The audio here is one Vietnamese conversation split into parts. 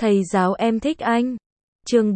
Thầy giáo em thích anh. Chương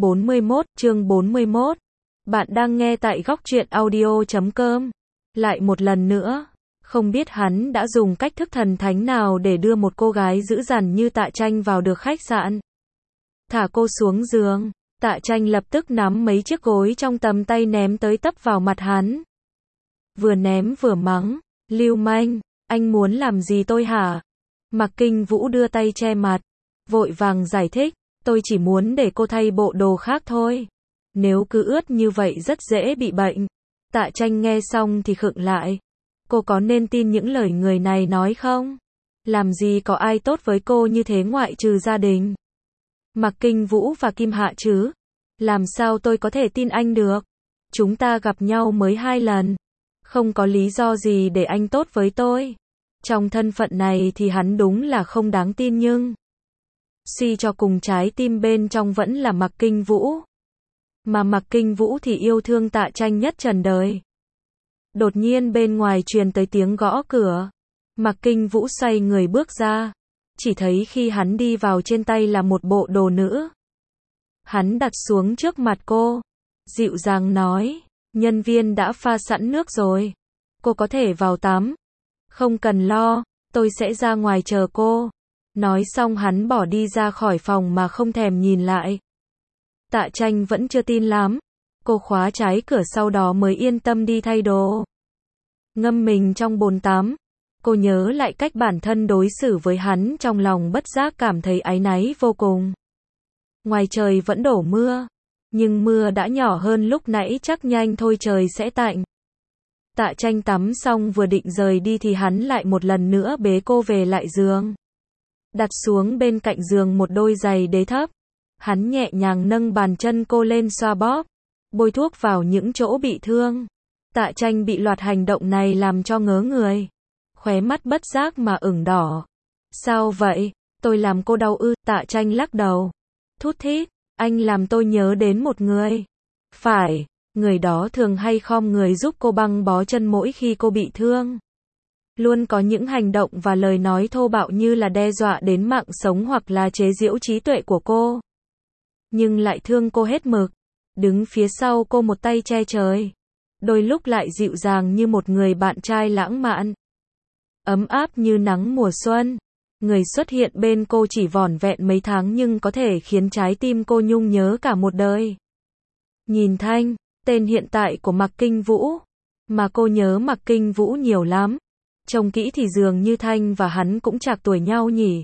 41. Bạn đang nghe tại góc truyện audio.com. Lại một lần nữa, không biết hắn đã dùng cách thức thần thánh nào để đưa một cô gái dữ dằn như Tạ Tranh vào được khách sạn. Thả cô xuống giường, Tạ Tranh lập tức nắm mấy chiếc gối trong tầm tay ném tới tấp vào mặt hắn. Vừa ném vừa mắng, lưu manh, anh muốn làm gì tôi hả? Mạc Kinh Vũ đưa tay che mặt, vội vàng giải thích, tôi chỉ muốn để cô thay bộ đồ khác thôi. Nếu cứ ướt như vậy rất dễ bị bệnh. Tạ Tranh nghe xong thì khựng lại. Cô có nên tin những lời người này nói không? Làm gì có ai tốt với cô như thế ngoại trừ gia đình. Mạc Kinh Vũ và Kim Hạ chứ? Làm sao tôi có thể tin anh được? Chúng ta gặp nhau mới 2 lần. Không có lý do gì để anh tốt với tôi. Trong thân phận này thì hắn đúng là không đáng tin nhưng suy cho cùng trái tim bên trong vẫn là Mạc Kinh Vũ. Mà Mạc Kinh Vũ thì yêu thương Tạ Tranh nhất trần đời. Đột nhiên bên ngoài truyền tới tiếng gõ cửa. Mạc Kinh Vũ xoay người bước ra. Chỉ thấy khi hắn đi vào trên tay là một bộ đồ nữ. Hắn đặt xuống trước mặt cô. Dịu dàng nói, nhân viên đã pha sẵn nước rồi. Cô có thể vào tắm. Không cần lo, tôi sẽ ra ngoài chờ cô. Nói xong hắn bỏ đi ra khỏi phòng mà không thèm nhìn lại. Tạ Tranh vẫn chưa tin lắm. Cô khóa trái cửa sau đó mới yên tâm đi thay đồ. Ngâm mình trong bồn tắm. Cô nhớ lại cách bản thân đối xử với hắn, trong lòng bất giác cảm thấy áy náy vô cùng. Ngoài trời vẫn đổ mưa. Nhưng mưa đã nhỏ hơn lúc nãy, chắc nhanh thôi trời sẽ tạnh. Tạ Tranh tắm xong vừa định rời đi thì hắn lại một lần nữa bế cô về lại giường. Đặt xuống bên cạnh giường một đôi giày đế thấp. Hắn nhẹ nhàng nâng bàn chân cô lên xoa bóp, bôi thuốc vào những chỗ bị thương. Tạ Tranh bị loạt hành động này làm cho ngớ người. Khóe mắt bất giác mà ửng đỏ. Sao vậy? Tôi làm cô đau ư? Tạ Tranh lắc đầu. Thút thít, anh làm tôi nhớ đến một người. Phải, người đó thường hay khom người giúp cô băng bó chân mỗi khi cô bị thương. Luôn có những hành động và lời nói thô bạo như là đe dọa đến mạng sống hoặc là chế giễu trí tuệ của cô. Nhưng lại thương cô hết mực. Đứng phía sau cô một tay che trời. Đôi lúc lại dịu dàng như một người bạn trai lãng mạn. Ấm áp như nắng mùa xuân. Người xuất hiện bên cô chỉ vỏn vẹn mấy tháng nhưng có thể khiến trái tim cô nhung nhớ cả một đời. Nhìn Thanh, tên hiện tại của Mạc Kinh Vũ. Mà cô nhớ Mạc Kinh Vũ nhiều lắm. Trông kỹ thì dường như Thanh và hắn cũng trạc tuổi nhau nhỉ.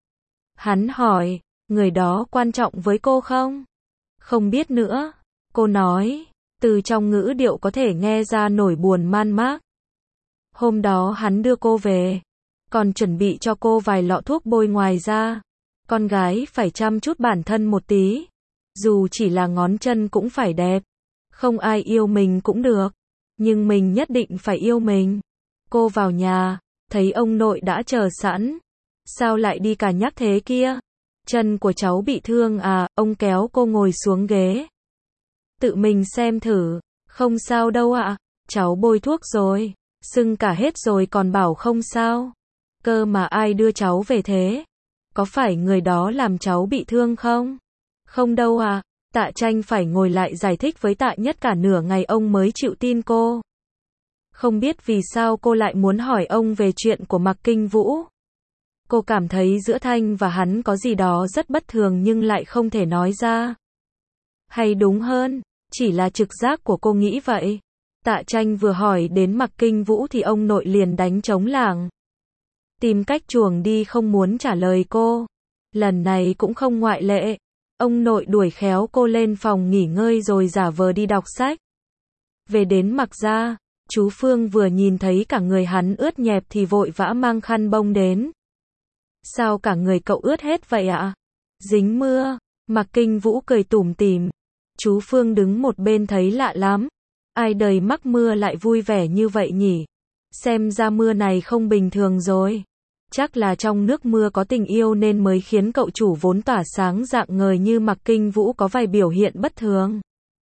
Hắn hỏi, người đó quan trọng với cô không? Không biết nữa. Cô nói, từ trong ngữ điệu có thể nghe ra nỗi buồn man mác. Hôm đó hắn đưa cô về, còn chuẩn bị cho cô vài lọ thuốc bôi, ngoài ra. Con gái phải chăm chút bản thân một tí. Dù chỉ là ngón chân cũng phải đẹp. Không ai yêu mình cũng được. Nhưng mình nhất định phải yêu mình. Cô vào nhà, thấy ông nội đã chờ sẵn. Sao lại đi cả nhắc thế kia? Chân của cháu bị thương à? Ông kéo cô ngồi xuống ghế. Tự mình xem thử. Không sao đâu ạ. Cháu bôi thuốc rồi. Sưng cả hết rồi còn bảo không sao. Cơ mà ai đưa cháu về thế? Có phải người đó làm cháu bị thương không? Không đâu ạ. Tạ Tranh phải ngồi lại giải thích với Tạ Nhất cả nửa ngày ông mới chịu tin cô. Không biết vì sao cô lại muốn hỏi ông về chuyện của Mạc Kinh Vũ. Cô cảm thấy giữa Thanh và hắn có gì đó rất bất thường nhưng lại không thể nói ra. Hay đúng hơn, chỉ là trực giác của cô nghĩ vậy. Tạ Tranh vừa hỏi đến Mạc Kinh Vũ thì ông nội liền đánh trống lảng. Tìm cách chuồng đi, không muốn trả lời cô. Lần này cũng không ngoại lệ. Ông nội đuổi khéo cô lên phòng nghỉ ngơi rồi giả vờ đi đọc sách. Về đến Mạc gia, chú Phương vừa nhìn thấy cả người hắn ướt nhẹp thì vội vã mang khăn bông đến. Sao cả người cậu ướt hết vậy ạ? Dính mưa. Mạc Kinh Vũ cười tủm tỉm. Chú Phương đứng một bên thấy lạ lắm. Ai đời mắc mưa lại vui vẻ như vậy nhỉ? Xem ra mưa này không bình thường rồi. Chắc là trong nước mưa có tình yêu nên mới khiến cậu chủ vốn tỏa sáng rạng ngời như Mạc Kinh Vũ có vài biểu hiện bất thường.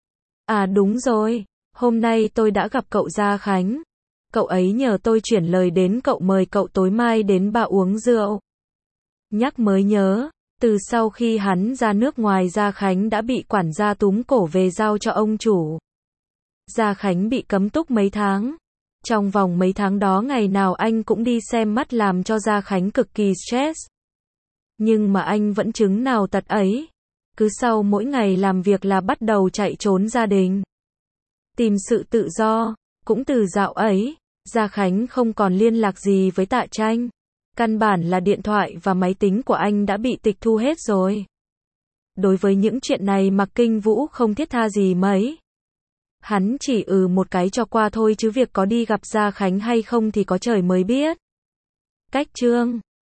À đúng rồi, hôm nay tôi đã gặp cậu Gia Khánh. Cậu ấy nhờ tôi chuyển lời đến cậu mời cậu tối mai đến bà uống rượu. Nhắc mới nhớ, Từ sau khi hắn ra nước ngoài, Gia Khánh đã bị quản gia túm cổ về giao cho ông chủ. Gia Khánh bị cấm túc mấy tháng. Trong vòng mấy tháng đó ngày nào anh cũng đi xem mắt làm cho Gia Khánh cực kỳ stress. Nhưng mà anh vẫn chứng nào tật ấy. Cứ sau mỗi ngày làm việc là bắt đầu chạy trốn gia đình. Tìm sự tự do. Cũng từ dạo ấy, Gia Khánh không còn liên lạc gì với Tạ Tranh. Căn bản là điện thoại và máy tính của anh đã bị tịch thu hết rồi. Đối với những chuyện này Mạc Kinh Vũ không thiết tha gì mấy. Hắn chỉ một cái cho qua thôi chứ việc có đi gặp Gia Khánh hay không thì có trời mới biết. Cách chương